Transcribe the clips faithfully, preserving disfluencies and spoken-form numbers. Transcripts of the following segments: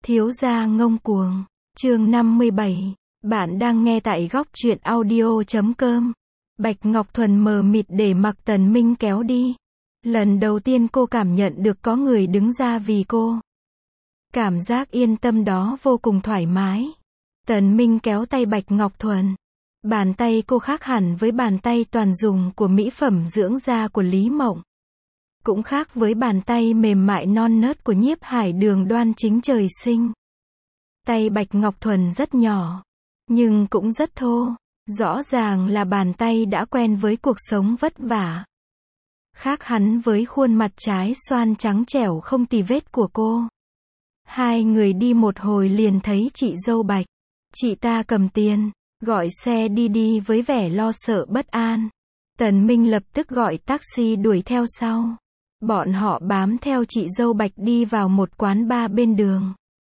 Thiếu gia ngông cuồng, chương năm mươi bảy, bạn đang nghe tại góc truyện audio chấm com. Bạch Ngọc Thuần mờ mịt để mặc Tần Minh kéo đi. Lần đầu tiên cô cảm nhận được có người đứng ra vì cô. Cảm giác yên tâm đó vô cùng thoải mái. Tần Minh kéo tay Bạch Ngọc Thuần. Bàn tay cô khác hẳn với bàn tay toàn dùng của mỹ phẩm dưỡng da của Lý Mộng. Cũng khác với bàn tay mềm mại non nớt của Nhiếp Hải Đường đoan chính trời sinh. Tay Bạch Ngọc Thuần rất nhỏ, nhưng cũng rất thô. Rõ ràng là bàn tay đã quen với cuộc sống vất vả. Khác hẳn với khuôn mặt trái xoan trắng trẻo không tì vết của cô. Hai người đi một hồi liền thấy chị dâu Bạch. Chị ta cầm tiền, gọi xe đi đi với vẻ lo sợ bất an. Tần Minh lập tức gọi taxi đuổi theo sau. Bọn họ bám theo chị dâu Bạch đi vào một quán bar bên đường.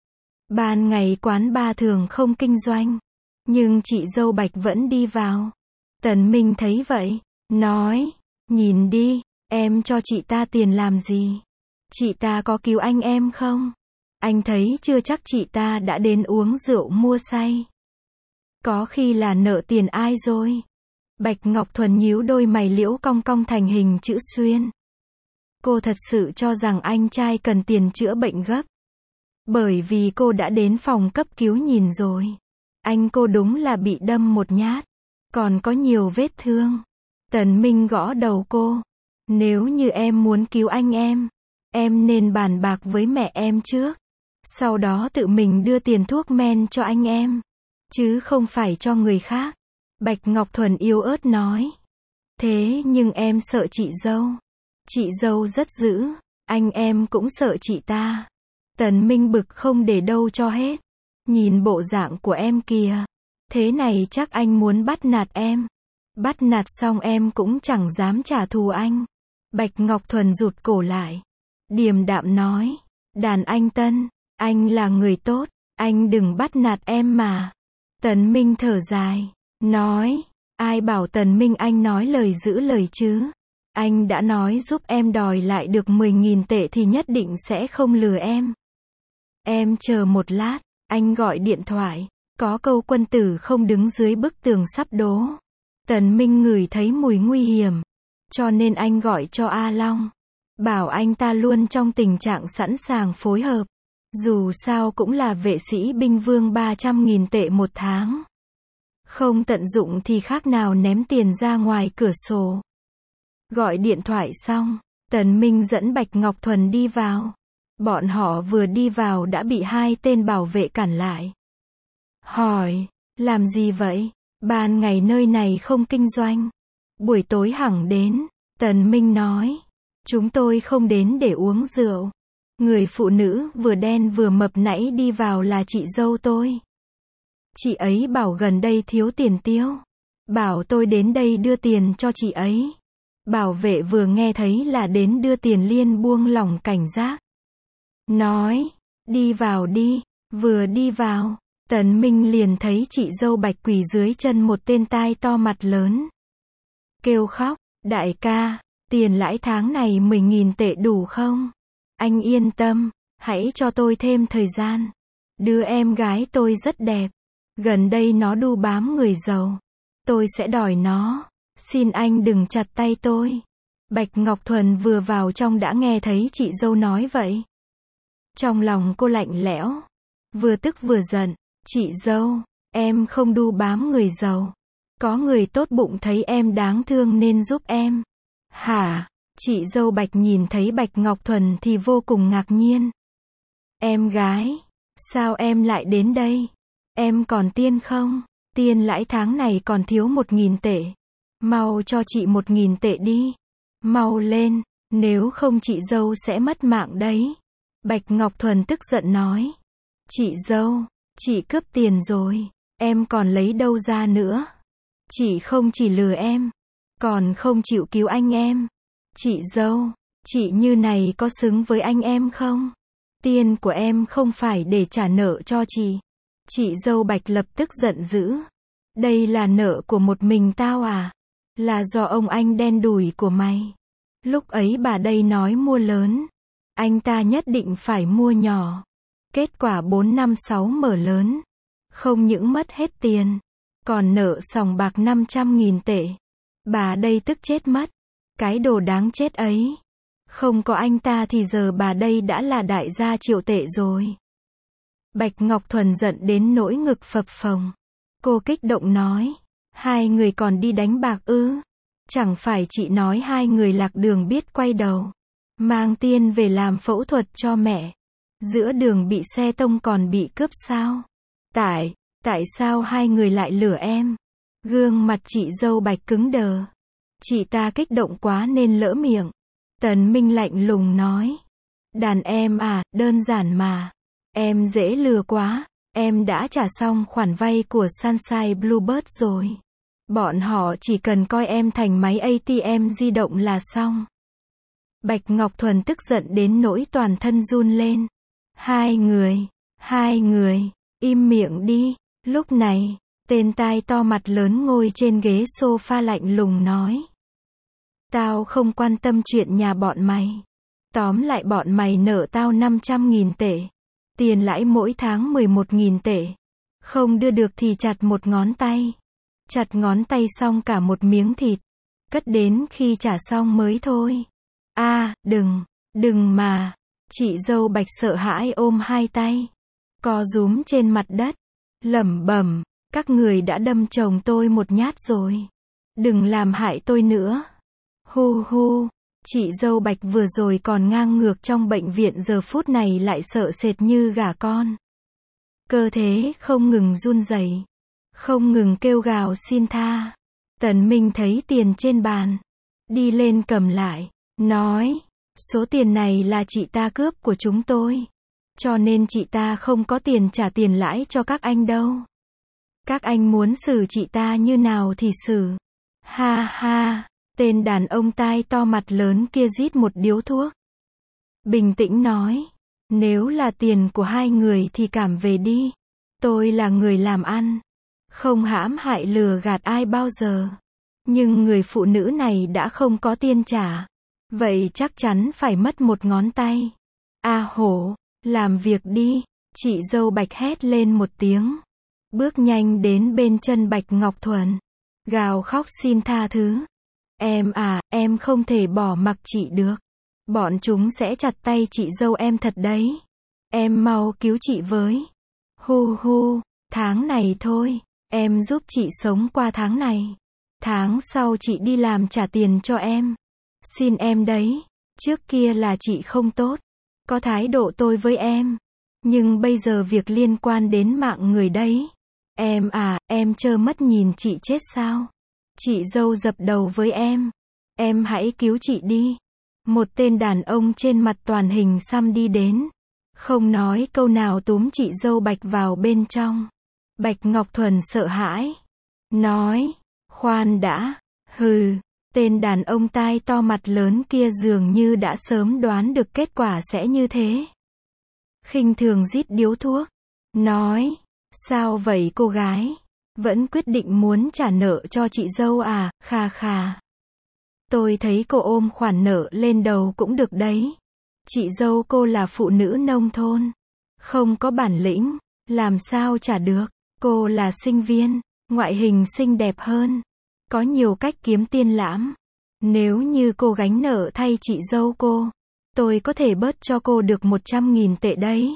Ban ngày quán bar thường không kinh doanh, nhưng chị dâu Bạch vẫn đi vào. Tần Minh thấy vậy, nói, nhìn đi, em cho chị ta tiền làm gì? Chị ta có cứu anh em không? Anh thấy chưa chắc chị ta đã đến uống rượu mua say. Có khi là nợ tiền ai rồi? Bạch Ngọc Thuần nhíu đôi mày liễu cong cong thành hình chữ xuyên. Cô thật sự cho rằng anh trai cần tiền chữa bệnh gấp. Bởi vì cô đã đến phòng cấp cứu nhìn rồi. Anh cô đúng là bị đâm một nhát. Còn có nhiều vết thương. Tần Minh gõ đầu cô. Nếu như em muốn cứu anh em, em nên bàn bạc với mẹ em trước. Sau đó tự mình đưa tiền thuốc men cho anh em. Chứ không phải cho người khác. Bạch Ngọc Thuần yếu ớt nói. Thế nhưng em sợ chị dâu. Chị dâu rất dữ, anh em cũng sợ chị ta. Tần Minh bực không để đâu cho hết. Nhìn bộ dạng của em kìa. Thế này chắc anh muốn bắt nạt em. Bắt nạt xong em cũng chẳng dám trả thù anh. Bạch Ngọc Thuần rụt cổ lại. Điềm đạm nói. Đàn anh Tân, anh là người tốt, anh đừng bắt nạt em mà. Tần Minh thở dài, nói. Ai bảo Tần Minh anh nói lời giữ lời chứ? Anh đã nói giúp em đòi lại được mười nghìn tệ thì nhất định sẽ không lừa em. Em chờ một lát, anh gọi điện thoại. Có câu quân tử không đứng dưới bức tường sắp đổ. Tần Minh ngửi thấy mùi nguy hiểm. Cho nên anh gọi cho A Long. Bảo anh ta luôn trong tình trạng sẵn sàng phối hợp. Dù sao cũng là vệ sĩ binh vương ba trăm nghìn tệ một tháng. Không tận dụng thì khác nào ném tiền ra ngoài cửa sổ. Gọi điện thoại xong, Tần Minh dẫn Bạch Ngọc Thuần đi vào. Bọn họ vừa đi vào đã bị hai tên bảo vệ cản lại. Hỏi, làm gì vậy? Ban ngày nơi này không kinh doanh. Buổi tối hẳn đến. Tần Minh nói, chúng tôi không đến để uống rượu. Người phụ nữ vừa đen vừa mập nãy đi vào là chị dâu tôi. Chị ấy bảo gần đây thiếu tiền tiêu. Bảo tôi đến đây đưa tiền cho chị ấy. Bảo vệ vừa nghe thấy là đến đưa tiền liền buông lỏng cảnh giác. Nói, đi vào đi. Vừa đi vào, Tần Minh liền thấy chị dâu Bạch quỳ dưới chân một tên tai to mặt lớn. Kêu khóc, đại ca, tiền lãi tháng này mười nghìn tệ đủ không? Anh yên tâm, hãy cho tôi thêm thời gian. Đứa em gái tôi rất đẹp. Gần đây nó đu bám người giàu. Tôi sẽ đòi nó. Xin anh đừng chặt tay tôi. Bạch Ngọc Thuần vừa vào trong đã nghe thấy chị dâu nói vậy. Trong lòng cô lạnh lẽo. Vừa tức vừa giận. Chị dâu, em không đu bám người giàu. Có người tốt bụng thấy em đáng thương nên giúp em. Hả? Chị dâu Bạch nhìn thấy Bạch Ngọc Thuần thì vô cùng ngạc nhiên. Em gái, sao em lại đến đây? Em còn tiền không? Tiền lãi tháng này còn thiếu một nghìn tệ. Mau cho chị một nghìn tệ đi. Mau lên, nếu không chị dâu sẽ mất mạng đấy. Bạch Ngọc Thuần tức giận nói. Chị dâu, chị cướp tiền rồi. Em còn lấy đâu ra nữa? Chị không chỉ lừa em, còn không chịu cứu anh em. Chị dâu, chị như này có xứng với anh em không? Tiền của em không phải để trả nợ cho chị. Chị dâu Bạch lập tức giận dữ. Đây là nợ của một mình tao à? Là do ông anh đen đủi của mày. Lúc ấy bà đây nói mua lớn. Anh ta nhất định phải mua nhỏ. Kết quả bốn năm sáu mở lớn. Không những mất hết tiền, còn nợ sòng bạc năm trăm nghìn tệ. Bà đây tức chết mất. Cái đồ đáng chết ấy. Không có anh ta thì giờ bà đây đã là đại gia triệu tệ rồi. Bạch Ngọc Thuần giận đến nỗi ngực phập phồng. Cô kích động nói. Hai người còn đi đánh bạc ư? Chẳng phải chị nói hai người lạc đường biết quay đầu. Mang tiền về làm phẫu thuật cho mẹ. Giữa đường bị xe tông còn bị cướp sao? Tại, tại sao hai người lại lừa em? Gương mặt chị dâu Bạch cứng đờ. Chị ta kích động quá nên lỡ miệng. Tần Minh lạnh lùng nói. Đàn em à, đơn giản mà. Em dễ lừa quá. Em đã trả xong khoản vay của Sunshine Bluebird rồi. Bọn họ chỉ cần coi em thành máy a tê em di động là xong. Bạch Ngọc Thuần tức giận đến nỗi toàn thân run lên. Hai người, hai người, im miệng đi. Lúc này, tên tai to mặt lớn ngồi trên ghế sofa lạnh lùng nói. Tao không quan tâm chuyện nhà bọn mày. Tóm lại bọn mày nợ tao năm trăm nghìn tệ. Tiền lãi mỗi tháng mười một nghìn tệ. Không đưa được thì chặt một ngón tay. Chặt ngón tay xong cả một miếng thịt. Cất đến khi trả xong mới thôi. A, à, đừng, đừng mà. Chị dâu Bạch sợ hãi ôm hai tay. Co rúm trên mặt đất. Lẩm bẩm, các người đã đâm chồng tôi một nhát rồi. Đừng làm hại tôi nữa. Hu hu, chị dâu Bạch vừa rồi còn ngang ngược trong bệnh viện giờ phút này lại sợ sệt như gà con. Cơ thể không ngừng run rẩy, không ngừng kêu gào xin tha. Tần Minh thấy tiền trên bàn, đi lên cầm lại, nói, số tiền này là chị ta cướp của chúng tôi. Cho nên chị ta không có tiền trả tiền lãi cho các anh đâu. Các anh muốn xử chị ta như nào thì xử. Ha ha. Tên đàn ông tai to mặt lớn kia rít một điếu thuốc. Bình tĩnh nói. Nếu là tiền của hai người thì cảm về đi. Tôi là người làm ăn. Không hãm hại lừa gạt ai bao giờ. Nhưng người phụ nữ này đã không có tiền trả. Vậy chắc chắn phải mất một ngón tay. A hổ, làm việc đi. Chị dâu Bạch hét lên một tiếng. Bước nhanh đến bên chân Bạch Ngọc Thuần. Gào khóc xin tha thứ. Em à, em không thể bỏ mặc chị được. Bọn chúng sẽ chặt tay chị dâu em thật đấy. Em mau cứu chị với. Hu hu, tháng này thôi. Em giúp chị sống qua tháng này. Tháng sau chị đi làm trả tiền cho em. Xin em đấy. Trước kia là chị không tốt. Có thái độ tôi với em. Nhưng bây giờ việc liên quan đến mạng người đấy. Em à, em trơ mắt nhìn chị chết sao? Chị dâu dập đầu với em. Em hãy cứu chị đi. Một tên đàn ông trên mặt toàn hình xăm đi đến. Không nói câu nào túm chị dâu Bạch vào bên trong. Bạch Ngọc Thuần sợ hãi. Nói. Khoan đã. Hừ. Tên đàn ông tai to mặt lớn kia dường như đã sớm đoán được kết quả sẽ như thế. Khinh thường rít điếu thuốc. Nói. Sao vậy cô gái? Vẫn quyết định muốn trả nợ cho chị dâu à? Khà khà. Tôi thấy cô ôm khoản nợ lên đầu cũng được đấy. Chị dâu cô là phụ nữ nông thôn. Không có bản lĩnh. Làm sao trả được? Cô là sinh viên. Ngoại hình xinh đẹp hơn. Có nhiều cách kiếm tiền lãm. Nếu như cô gánh nợ thay chị dâu cô, tôi có thể bớt cho cô được một trăm nghìn tệ đấy.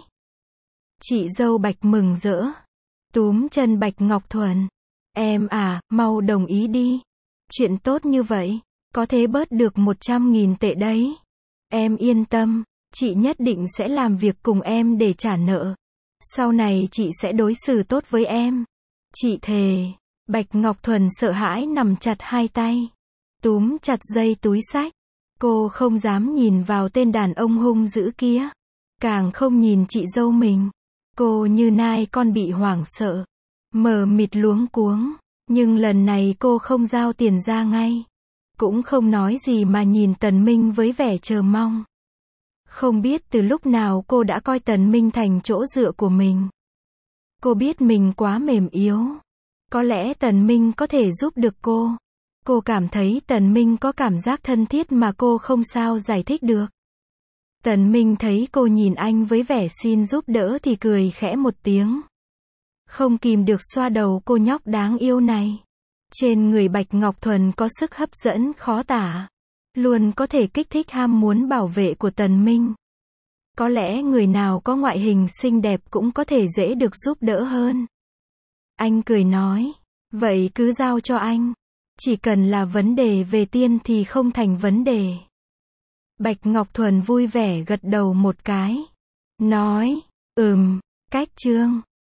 Chị dâu Bạch mừng rỡ. Túm chân Bạch Ngọc Thuần. Em à, mau đồng ý đi. Chuyện tốt như vậy, có thể bớt được một trăm nghìn tệ đấy. Em yên tâm, chị nhất định sẽ làm việc cùng em để trả nợ. Sau này chị sẽ đối xử tốt với em. Chị thề. Bạch Ngọc Thuần sợ hãi nằm chặt hai tay. Túm chặt dây túi xách. Cô không dám nhìn vào tên đàn ông hung dữ kia. Càng không nhìn chị dâu mình. Cô như nai con bị hoảng sợ. Mờ mịt luống cuống. Nhưng lần này cô không giao tiền ra ngay. Cũng không nói gì mà nhìn Tần Minh với vẻ chờ mong. Không biết từ lúc nào cô đã coi Tần Minh thành chỗ dựa của mình. Cô biết mình quá mềm yếu. Có lẽ Tần Minh có thể giúp được cô. Cô cảm thấy Tần Minh có cảm giác thân thiết mà cô không sao giải thích được. Tần Minh thấy cô nhìn anh với vẻ xin giúp đỡ thì cười khẽ một tiếng. Không kìm được xoa đầu cô nhóc đáng yêu này. Trên người Bạch Ngọc Thuần có sức hấp dẫn khó tả. Luôn có thể kích thích ham muốn bảo vệ của Tần Minh. Có lẽ người nào có ngoại hình xinh đẹp cũng có thể dễ được giúp đỡ hơn. Anh cười nói, vậy cứ giao cho anh. Chỉ cần là vấn đề về tiền thì không thành vấn đề. Bạch Ngọc Thuần vui vẻ gật đầu một cái. Nói, ừm, cách chương.